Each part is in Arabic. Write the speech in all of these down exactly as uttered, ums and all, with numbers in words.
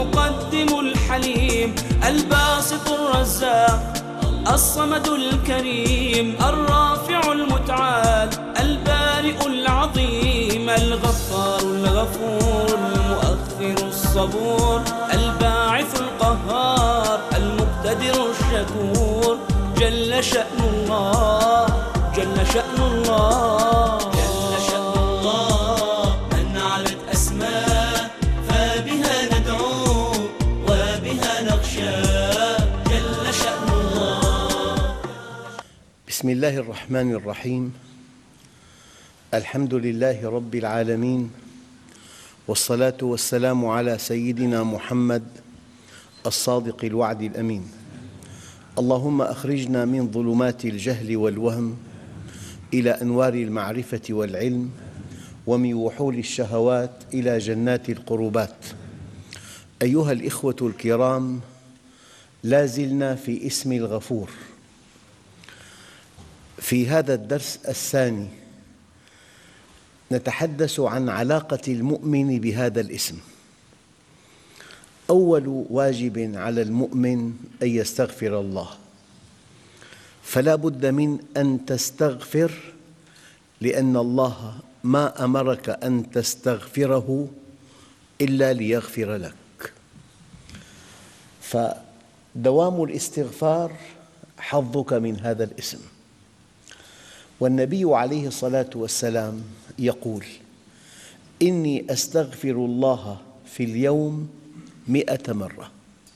المقدم الحليم الباسط الرزاق الصمد الكريم الرافع المتعال البارئ العظيم الغفار الغفور المؤخر الصبور الباعث القهار المقتدر الشكور جل شأن الله جل شأن الله جل شأن الله من علت أسماء فبها ندعو وبها نخشى جل شأن الله. بسم الله الرحمن الرحيم. الحمد لله رب العالمين، والصلاة والسلام على سيدنا محمد الصادق الوعد الأمين. اللهم أخرجنا من ظلمات الجهل والوهم إلى أنوار المعرفة والعلم، ومن وحول الشهوات إلى جنات القربات. أيها الإخوة الكرام، لا زلنا في اسم الغفور. في هذا الدرس الثاني نتحدث عن علاقة المؤمن بهذا الاسم. أول واجب على المؤمن أن يستغفر الله، فلا بد من أن تستغفر، لأن الله ما أمرك أن تستغفره إلا ليغفر لك. فدوام الاستغفار حظك من هذا الاسم. والنبي عليه الصلاة والسلام يقول: إني أستغفر الله في اليوم مئة مرة.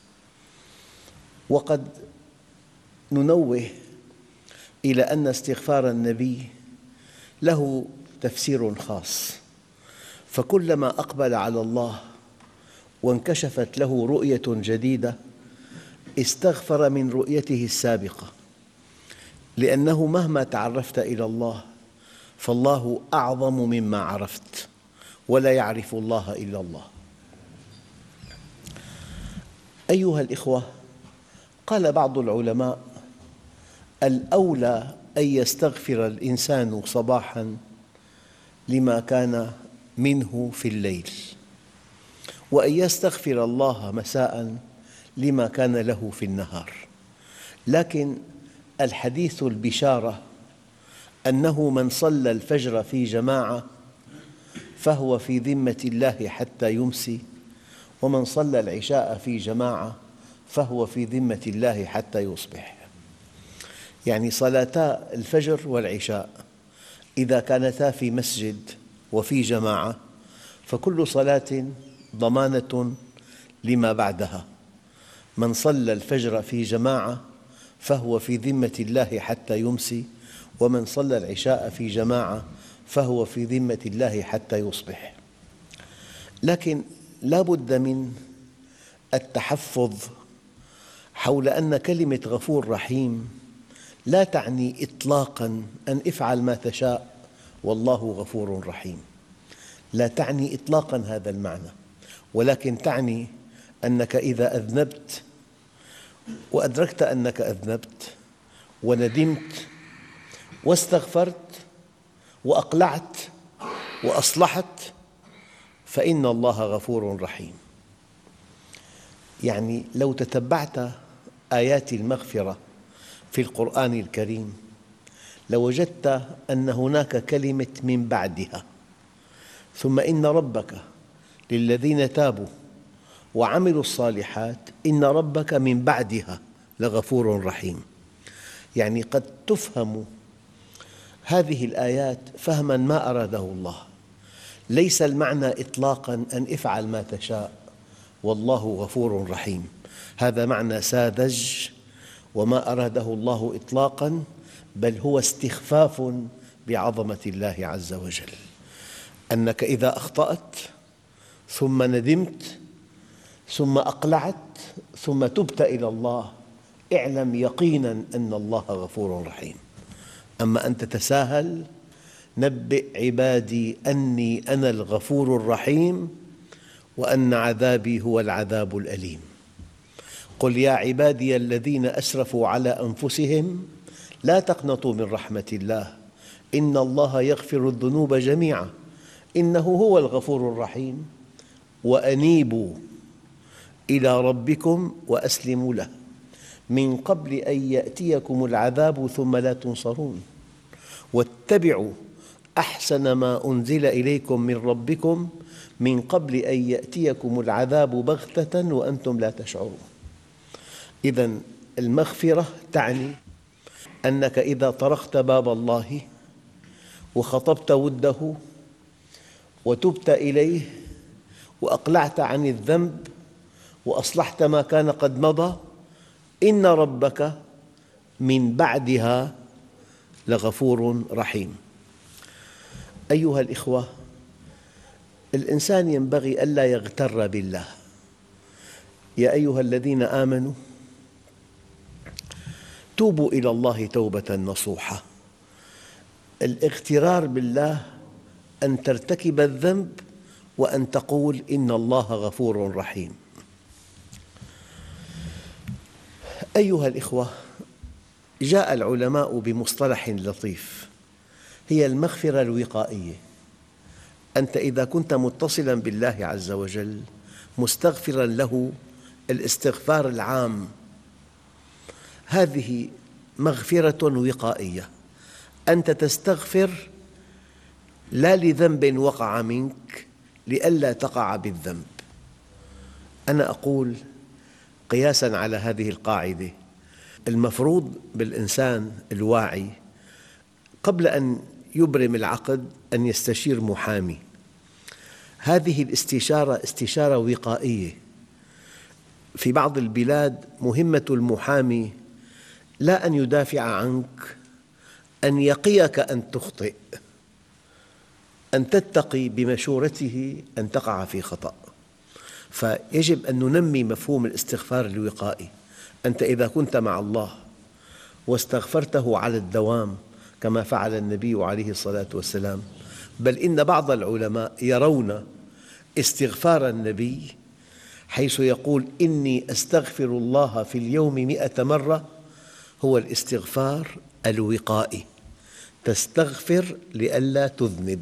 وقد ننوه إلى أن استغفار النبي له تفسير خاص، فكلما أقبل على الله وانكشفت له رؤية جديدة استغفر من رؤيته السابقة، لأنه مهما تعرفت إلى الله فالله أعظم مما عرفت، ولا يعرف الله إلا الله. أيها الإخوة، قال بعض العلماء: الأولى أن يستغفر الإنسان صباحاً لما كان منه في الليل، وأن يستغفر الله مساءً لما كان له في النهار. لكن الحديث البشارة أنه من صلى الفجر في جماعة فهو في ذمة الله حتى يمسي، ومن صلى العشاء في جماعة فهو في ذمة الله حتى يصبح. يعني صلاتا الفجر والعشاء إذا كانتا في مسجد وفي جماعة فكل صلاة ضمانة لما بعدها. من صلى الفجر في جماعة فهو في ذمة الله حتى يمسي، ومن صلى العشاء في جماعة فهو في ذمة الله حتى يصبح. لكن لا بد من التحفظ حول أن كلمة غفور رحيم لا تعني إطلاقاً أن افعل ما تشاء والله غفور رحيم، لا تعني إطلاقاً هذا المعنى، ولكن تعني أنك إذا أذنبت وأدركت أنك أذنبت وندمت واستغفرت وأقلعت وأصلحت فإن الله غفور رحيم. يعني لو تتبعت آيات المغفرة في القرآن الكريم لوجدت أن هناك كلمة من بعدها: ثم إن ربك للذين تابوا وعملوا الصالحات إن ربك من بعدها لغفور رحيم. يعني قد تفهم هذه الآيات فهماً ما أراده الله. ليس المعنى إطلاقاً أن افعل ما تشاء والله غفور رحيم، هذا معنى ساذج وما أراده الله إطلاقاً، بل هو استخفاف بعظمة الله عز وجل. أنك إذا أخطأت ثم ندمت ثم أقلعت ثم تبت إلى الله اعلم يقيناً أن الله غفور رحيم. أما أن تتساهل: نبئ عبادي أني أنا الغفور الرحيم وأن عذابي هو العذاب الأليم. قل يا عبادي الذين أسرفوا على أنفسهم لا تقنطوا من رحمة الله إن الله يغفر الذنوب جميعا إنه هو الغفور الرحيم وأنيبوا إلى ربكم وأسلموا له من قبل أن يأتيكم العذاب ثم لا تنصرون واتبعوا أحسن ما أنزل إليكم من ربكم من قبل أن يأتيكم العذاب بغتة وأنتم لا تشعرون. إذن المغفرة تعني أنك إذا طرقت باب الله وخطبت وده وتبت إليه وأقلعت عن الذنب وأصلحت ما كان قد مضى، إن ربك من بعدها لغفور رحيم. أيها الإخوة، الإنسان ينبغي ألا يغتر بالله. يا أيها الذين آمنوا توبوا إلى الله توبة نصوحة. الاغترار بالله أن ترتكب الذنب وأن تقول إن الله غفور رحيم. أيها الإخوة، جاء العلماء بمصطلح لطيف، هي المغفرة الوقائية. أنت إذا كنت متصلاً بالله عز وجل مستغفراً له الاستغفار العام، هذه مغفرة وقائية. أنت تستغفر لا لذنب وقع منك لئلا تقع بالذنب. أنا أقول قياساً على هذه القاعدة، المفروض بالإنسان الواعي قبل أن يبرم العقد أن يستشير محامي. هذه الاستشارة استشارة وقائية. في بعض البلاد مهمة المحامي لا أن يدافع عنك، أن يقيك أن تخطئ، أن تتقي بمشورته أن تقع في خطأ. فيجب أن ننمي مفهوم الاستغفار الوقائي. أنت إذا كنت مع الله واستغفرته على الدوام كما فعل النبي عليه الصلاة والسلام، بل إن بعض العلماء يرون استغفار النبي حيث يقول إني أستغفر الله في اليوم مئة مرة هو الاستغفار الوقائي، تستغفر لئلا تذنب.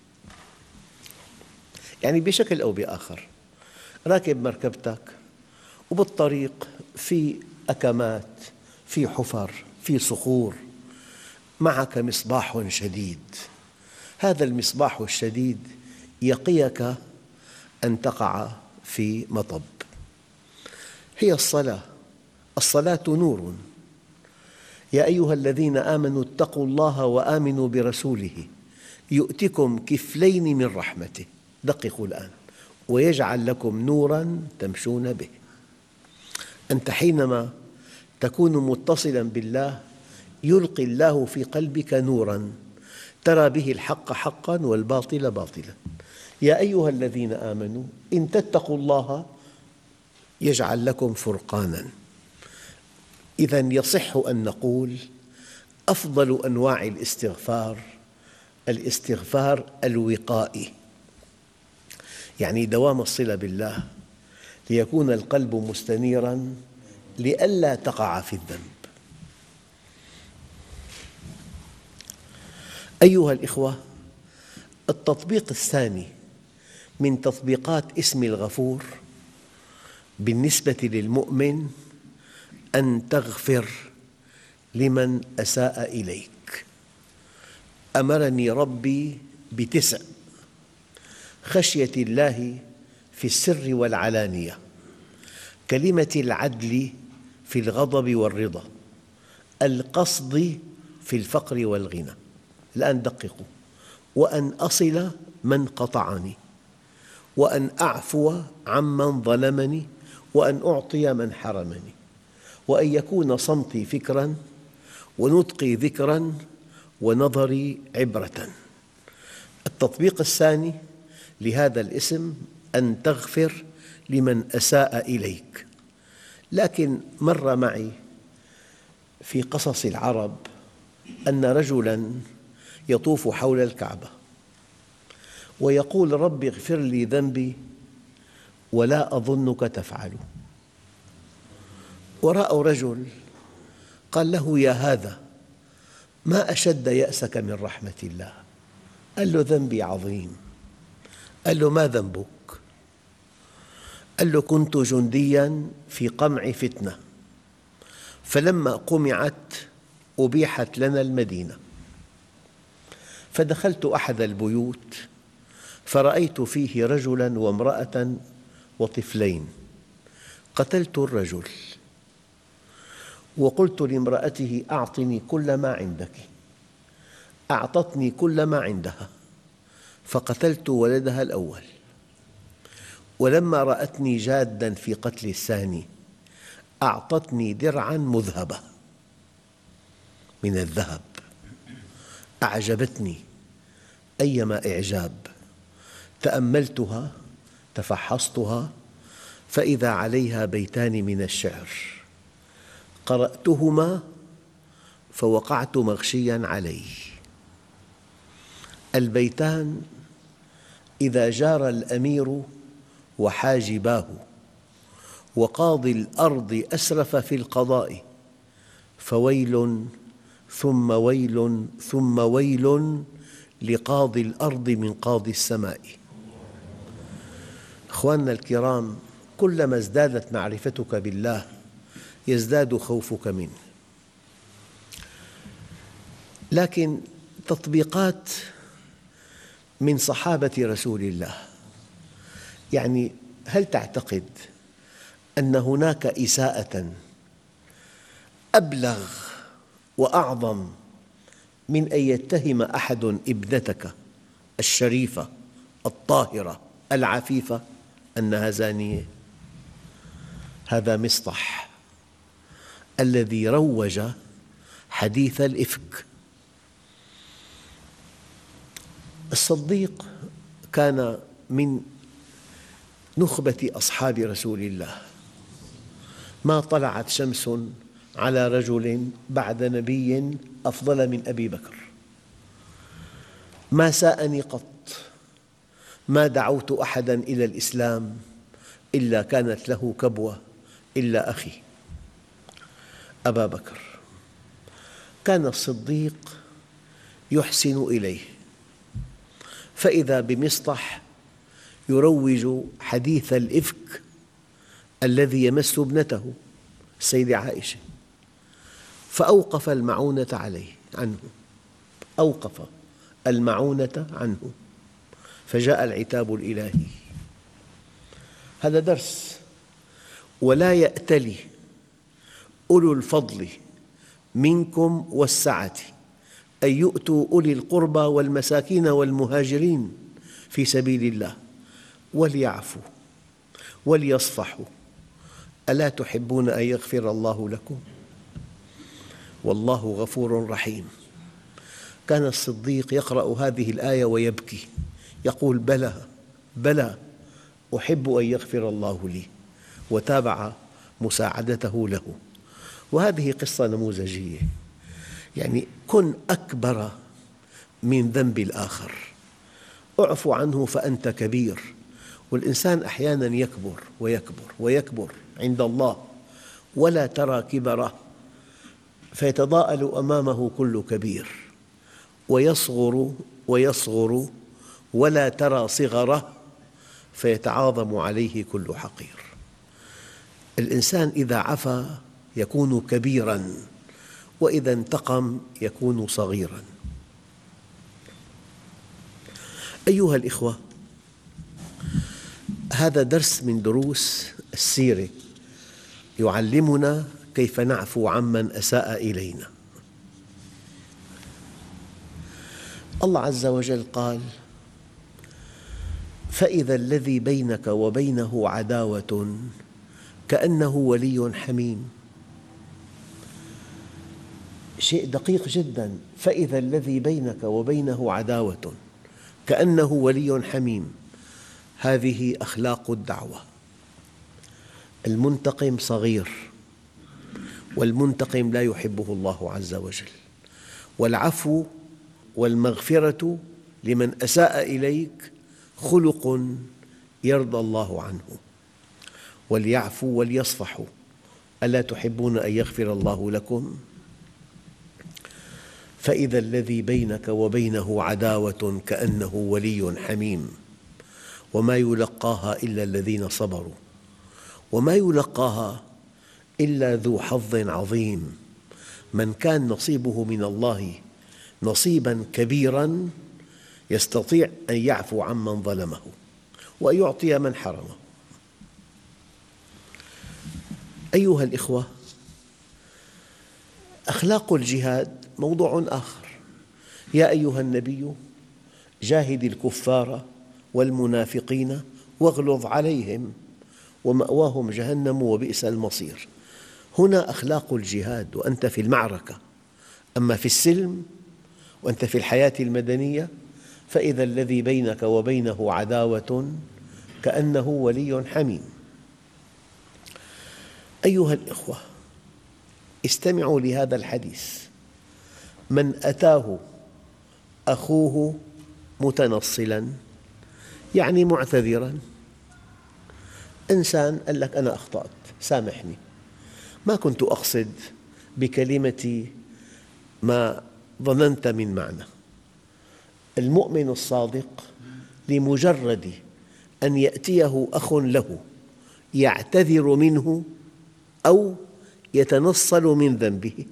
يعني بشكل أو بآخر راكب مركبتك وبالطريق في أكمات، في حفر، في صخور، معك مصباح شديد. هذا المصباح الشديد يقيك أن تقع في مطب. هي الصلاة، الصلاة نور. يا أيها الذين آمنوا اتقوا الله وآمنوا برسوله يؤتكم كفلين من رحمته. دققوا الآن، ويجعل لكم نوراً تمشون به. أنت حينما تكون متصلاً بالله يلقي الله في قلبك نوراً ترى به الحق حقاً والباطل باطلاً. يا أيها الذين آمنوا إن تتقوا الله يجعل لكم فرقاناً. إذن يصح أن نقول أفضل أنواع الاستغفار الاستغفار الوقائي، يعني دوام الصلة بالله ليكون القلب مستنيراً لئلا تقع في الذنب. أيها الإخوة، التطبيق الثاني من تطبيقات اسم الغفور بالنسبة للمؤمن أن تغفر لمن أساء إليك. أمرني ربي بتسع: خشية الله في السر والعلانية، كلمة العدل في الغضب والرضا، القصد في الفقر والغنى. الآن دققوا: وأن أصل من قطعني، وأن أعفو عمن ظلمني، وأن أعطي من حرمني، وأن يكون صمتي فكراً ونطقي ذكراً ونظري عبرة. التطبيق الثاني لهذا الاسم أن تغفر لمن أساء إليك. لكن مر معي في قصص العرب أن رجلاً يطوف حول الكعبة ويقول: رب اغفر لي ذنبي ولا أظنك تفعل. ورأوا رجل قال له: يا هذا ما أشد يأسك من رحمة الله. قال له: ذنبي عظيم. قال له: ما ذنبك؟ قال له: كنت جندياً في قمع فتنة، فلما قمعت أبيحت لنا المدينة، فدخلت أحد البيوت فرأيت فيه رجلاً وامرأة وطفلين، قتلت الرجل وقلت لامرأته: أعطني كل ما عندك، أعطتني كل ما عندها، فقتلت ولدها الأول، ولما رأتني جاداً في قتل الثاني أعطتني درعاً مذهبة من الذهب، أعجبتني أيما إعجاب، تأملتها تفحصتها فإذا عليها بيتان من الشعر، قرأتهما فوقعت مغشياً عليه. البيتان: إذا جار الأمير وحاجباه، وقاضي الأرض أسرف في القضاء، فويل ثم ويل ثم ويل لقاضي الأرض من قاضي السماء. أخواننا الكرام، كلما ازدادت معرفتك بالله يزداد خوفك منه. لكن تطبيقات من صحابة رسول الله، يعني هل تعتقد أن هناك إساءة أبلغ وأعظم من أن يتهم أحد ابنتك الشريفة الطاهرة العفيفة أنها زانية؟ هذا مصطح الذي روج حديث الإفك. الصديق كان من نخبة أصحاب رسول الله، ما طلعت شمس على رجل بعد نبي أفضل من أبي بكر، ما ساءني قط، ما دعوت أحداً إلى الإسلام إلا كانت له كبوة إلا أخي أبا بكر. كان الصديق يحسن إليه، فإذا بمصطح يروج حديث الإفك الذي يمس ابنته السيدة عائشة، فأوقف المعونة عليه عنه، أوقف المعونة عنه، فجاء العتاب الإلهي. هذا درس. ولا يأتل أولو الفضل منكم والسعة أن يؤتوا أولي القربى والمساكين والمهاجرين في سبيل الله وليعفوا وليصفحوا، ألا تحبون أن يغفر الله لكم؟ والله غفور رحيم. كان الصديق يقرأ هذه الآية ويبكي، يقول: بلى بلى أحب أن يغفر الله لي، وتابع مساعدته له. وهذه قصة نموذجية، يعني كن أكبر من ذنب الآخر، اعف عنه فأنت كبير. والإنسان أحياناً يكبر ويكبر ويكبر عند الله ولا ترى كبره، فيتضاءل أمامه كل كبير، ويصغر ويصغر ولا ترى صغره، فيتعاظم عليه كل حقير. الإنسان إذا عفا يكون كبيراً، وإذا انتقم يكون صغيراً. أيها الإخوة، هذا درس من دروس السيرة يعلمنا كيف نعفو عمن أساء إلينا. الله عز وجل قال: فإذا الذي بينك وبينه عداوة كأنه ولي حميم. شيء دقيق جداً، فإذا الذي بينك وبينه عداوة كأنه ولي حميم. هذه أخلاق الدعوة. المنتقم صغير، والمنتقم لا يحبه الله عز وجل. والعفو والمغفرة لمن أساء إليك خلق يرضى الله عنه. وليعفوا وليصفحوا، ألا تحبون أن يغفر الله لكم؟ فإذا الذي بينك وبينه عداوة كأنه ولي حميم، وما يلقاها إلا الذين صبروا وما يلقاها إلا ذو حظ عظيم. من كان نصيبه من الله نصيبا كبيرا يستطيع أن يعفو عمن ظلمه وأن يعطي من حرمه. أيها الإخوة، أخلاق الجهاد موضوع آخر. يا أيها النبي جاهد الكفار والمنافقين واغلظ عليهم ومأواهم جهنم وبئس المصير. هنا أخلاق الجهاد وأنت في المعركة. أما في السلم وأنت في الحياة المدنية فإذا الذي بينك وبينه عداوة كأنه ولي حميم. أيها الإخوة، استمعوا لهذا الحديث: من أتاه أخوه متنصلا، يعني معتذرا. إنسان قال لك أنا أخطأت، سامحني، ما كنت أقصد بكلمتي ما ظننت من معنى. المؤمن الصادق لمجرد أن يأتيه أخ له يعتذر منه أو يتنصل من ذنبه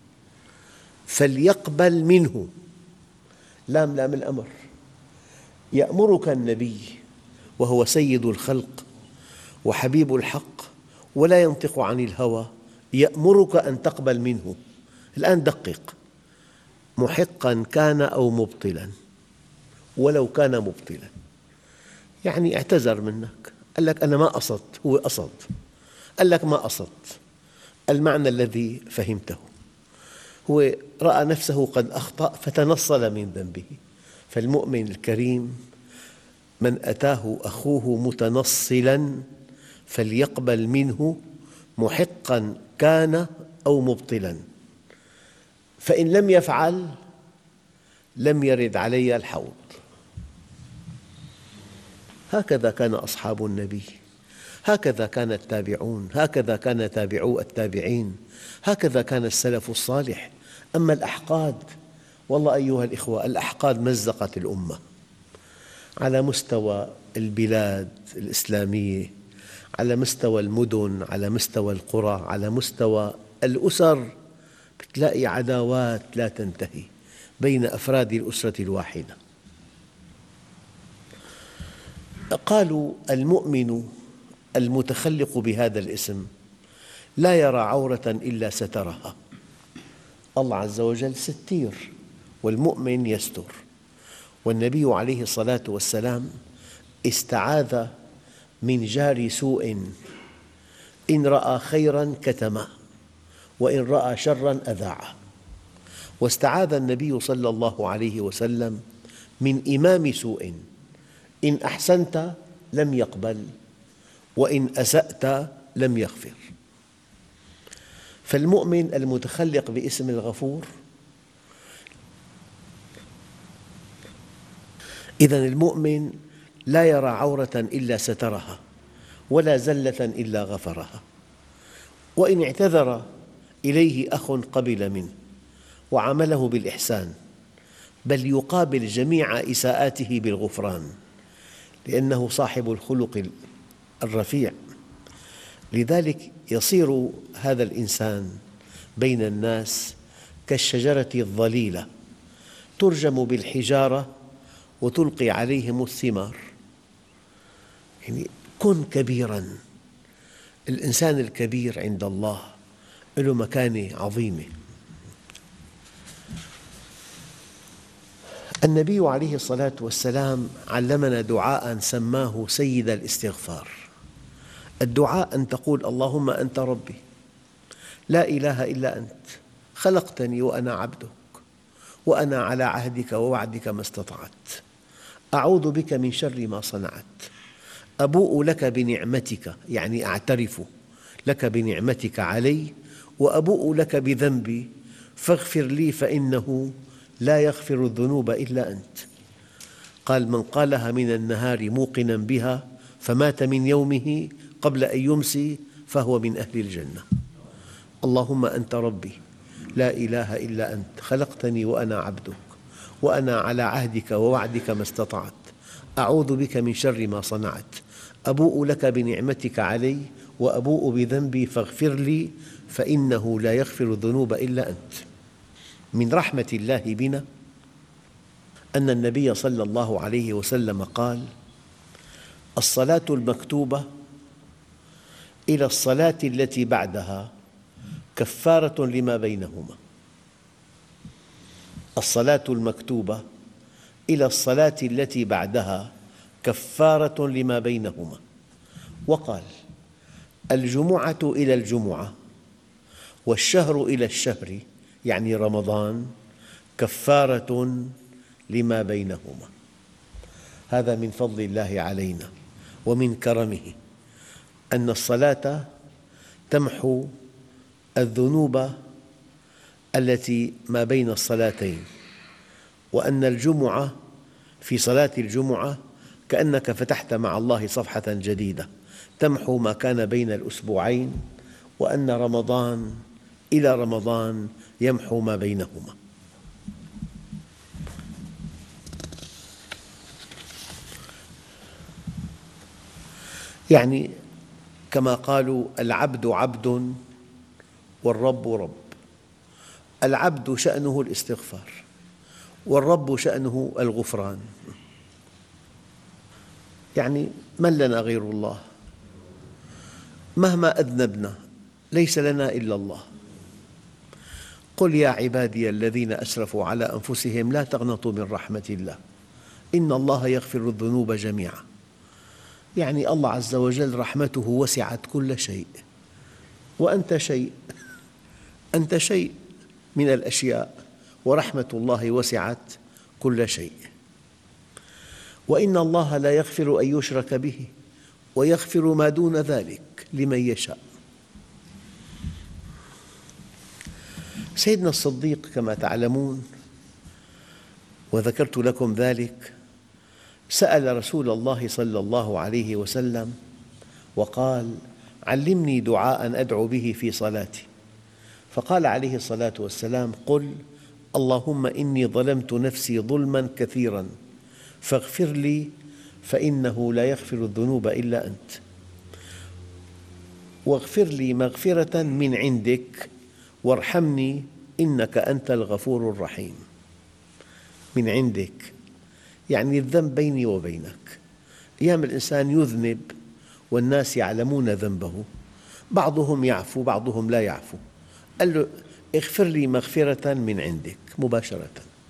فليقبل منه. لام لام الأمر. يأمرك النبي وهو سيد الخلق وحبيب الحق ولا ينطق عن الهوى، يأمرك أن تقبل منه. الآن دقق: محقا كان أو مبطلا، ولو كان مبطلا، يعني اعتذر منك، قال لك أنا ما قصدت، هو قصد، قال لك ما قصدت، المعنى الذي فهمته. هو رأى نفسه قد أخطأ فتنصل من ذنبه. فالمؤمن الكريم من أتاه أخوه متنصلا فليقبل منه محقا كان أو مبطلا، فإن لم يفعل لم يرد علي الحوض. هكذا كان أصحاب النبي، هكذا كان التابعون، هكذا كان تابعو التابعين، هكذا كان السلف الصالح. أما الأحقاد، والله أيها الإخوة، الأحقاد مزقت الأمة على مستوى البلاد الإسلامية، على مستوى المدن، على مستوى القرى، على مستوى الأسر. بتلاقي عداوات لا تنتهي بين أفراد الأسرة الواحدة. قالوا المؤمن المتخلق بهذا الاسم لا يرى عورة إلا سترها. الله عز وجل ستير والمؤمن يستر. والنبي عليه الصلاة والسلام استعاذ من جار سوء: إن رأى خيراً كتمه وإن رأى شراً أذاعه. واستعاذ النبي صلى الله عليه وسلم من إمام سوء: إن أحسنت لم يقبل وإن أسأت لم يغفر. فالمؤمن المتخلق باسم الغفور، إذن المؤمن لا يرى عورة إلا سترها ولا زلة إلا غفرها. وإن اعتذر إليه أخ قبل منه وعامله بالإحسان، بل يقابل جميع إساءاته بالغفران، لأنه صاحب الخلق الرفيع. لذلك يصير هذا الإنسان بين الناس كالشجرة الظليلة ترجم بالحجارة وتلقي عليهم الثمار. يعني كن كبيراً. الإنسان الكبير عند الله له مكانة عظيمة. النبي عليه الصلاة والسلام علمنا دعاء سماه سيد الاستغفار. الدعاء أن تقول: اللهم أنت ربي لا إله إلا أنت، خلقتني وأنا عبدك، وأنا على عهدك ووعدك ما استطعت، أعوذ بك من شر ما صنعت، أبوء لك بنعمتك، يعني أعترف لك بنعمتك علي، وأبوء لك بذنبي فاغفر لي فإنه لا يغفر الذنوب إلا أنت. قال: من قالها من النهار موقنا بها فمات من يومه قبل أن يمسي فهو من أهل الجنة. اللهم أنت ربي لا إله إلا أنت، خلقتني وأنا عبدك، وأنا على عهدك ووعدك ما استطعت، أعوذ بك من شر ما صنعت، أبوء لك بنعمتك علي وأبوء بذنبي فاغفر لي فإنه لا يغفر الذنوب إلا أنت. من رحمة الله بنا أن النبي صلى الله عليه وسلم قال: الصلاة المكتوبة إلى الصلاة التي بعدها كفارة لما بينهما. الصلاة المكتوبة إلى الصلاة التي بعدها كفارة لما بينهما. وقال: الجمعة إلى الجمعة والشهر إلى الشهر، يعني رمضان، كفارة لما بينهما. هذا من فضل الله علينا ومن كرمه أن الصلاة تمحو الذنوب التي ما بين الصلاتين، وأن الجمعة في صلاة الجمعة كأنك فتحت مع الله صفحة جديدة تمحو ما كان بين الأسبوعين، وأن رمضان إلى رمضان يمحو ما بينهما. يعني كما قالوا: العبد عبد والرب رب. العبد شأنه الاستغفار، والرب شأنه الغفران. يعني من لنا غير الله؟ مهما أذنبنا ليس لنا إلا الله. قل يا عبادي الذين أسرفوا على أنفسهم لا تقنطوا من رحمة الله إن الله يغفر الذنوب جميعا. يعني الله عز وجل رحمته وسعت كل شيء، وأنت شيء، أنت شيء من الأشياء، ورحمة الله وسعت كل شيء. وإن الله لا يغفر أن يشرك به ويغفر ما دون ذلك لمن يشاء. سيدنا الصديق كما تعلمون وذكرت لكم ذلك، سأل رسول الله صلى الله عليه وسلم وقال: علمني دعاء أدعو به في صلاتي. فقال عليه الصلاة والسلام: قل اللهم إني ظلمت نفسي ظلما كثيرا فاغفر لي فإنه لا يغفر الذنوب إلا أنت، واغفر لي مغفرة من عندك وارحمني إنك أنت الغفور الرحيم. من عندك يعني الذنب بيني وبينك. أيام الإنسان يذنب والناس يعلمون ذنبه، بعضهم يعفو بعضهم لا يعفو. قال له: اغفر لي مغفرة من عندك مباشرة.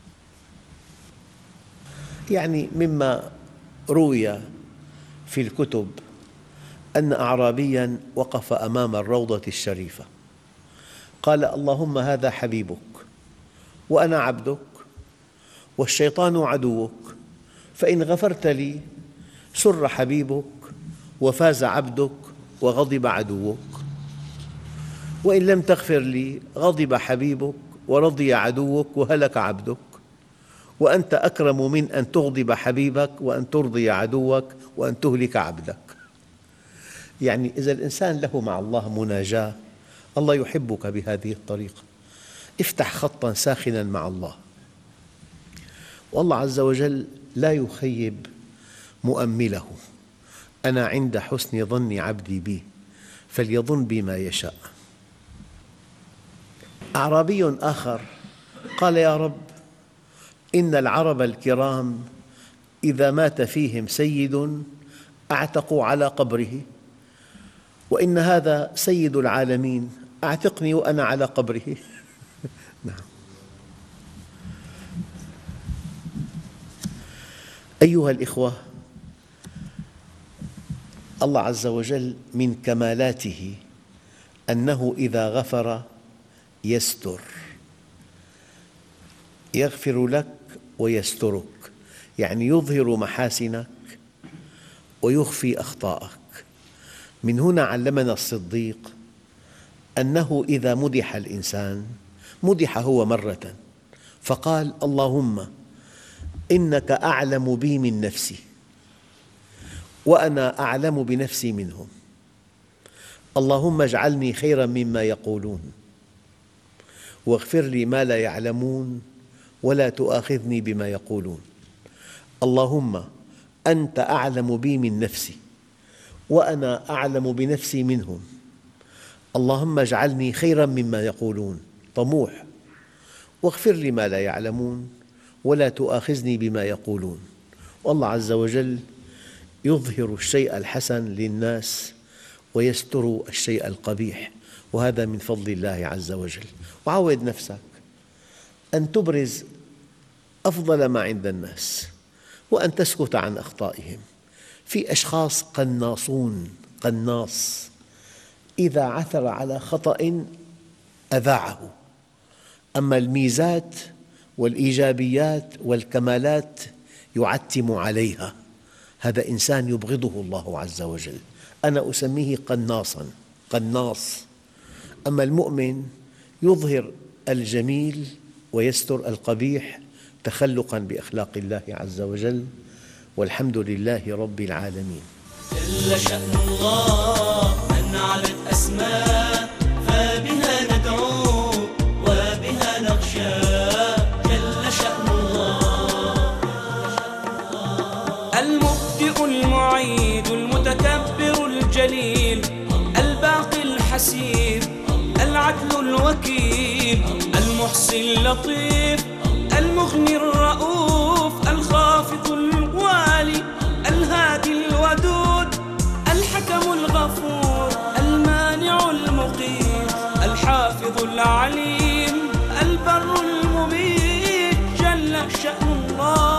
يعني مما روي في الكتب أن أعرابياً وقف أمام الروضة الشريفة قال: اللهم هذا حبيبك وأنا عبدك والشيطان عدوك، فإن غفرت لي سر حبيبك وفاز عبدك وغضب عدوك، وإن لم تغفر لي غضب حبيبك ورضي عدوك وهلك عبدك، وأنت أكرم من أن تغضب حبيبك وأن ترضي عدوك وأن تهلك عبدك. يعني إذا الإنسان له مع الله مناجاة، الله يحبك بهذه الطريقة. افتح خطاً ساخناً مع الله، والله عز وجل لا يخيب مؤمله. أنا عند حسن ظن عبدي بي فليظن بي ما يشاء. أعرابي آخر قال: يا رب، إن العرب الكرام إذا مات فيهم سيد أعتقوا على قبره، وإن هذا سيد العالمين، أعتقني وأنا على قبره. نعم. أيها الإخوة، الله عز وجل من كمالاته أنه إذا غفر يستر، يغفر لك ويسترك، يعني يظهر محاسنك ويخفي أخطاءك. من هنا علمنا الصديق أنه إذا مدح الإنسان، مدح هو مرة فقال: اللهم إنك أعلم بي من نفسي وأنا أعلم بنفسي منهم، اللهم اجعلني خيراً مما يقولون واغفر لي ما لا يعلمون ولا تؤاخذني بما يقولون. اللهم أنت أعلم بي من نفسي وأنا أعلم بنفسي منهم. اللهم اجعلني خيراً مما يقولون، طموح، واغفر لي ما لا يعلمون ولا تؤاخذني بما يقولون. والله عز وجل يظهر الشيء الحسن للناس ويستر الشيء القبيح، وهذا من فضل الله عز وجل. وعود نفسك أن تبرز أفضل ما عند الناس وأن تسكت عن أخطائهم. في أشخاص قناصون، قناص إذا عثر على خطأ أذاعه، أما الميزات والإيجابيات والكمالات يعتم عليها. هذا إنسان يبغضه الله عز وجل، أنا أسميه قناصاً، قناص. أما المؤمن يظهر الجميل ويستر القبيح تخلقاً بأخلاق الله عز وجل. والحمد لله رب العالمين. جل شأن الله من علت أسماء، فبها ندعو وبها نخشى. جل شأن الله المبدئ المعيد المتكبر الجليل الباقي الحسيب العدل الوكيل المحصي اللطيف المغني الرؤوف الخافض الوالي الهادي الودود الحكم الغفور المانع المقيت الحافظ العليم البر المميت. جل شأن الله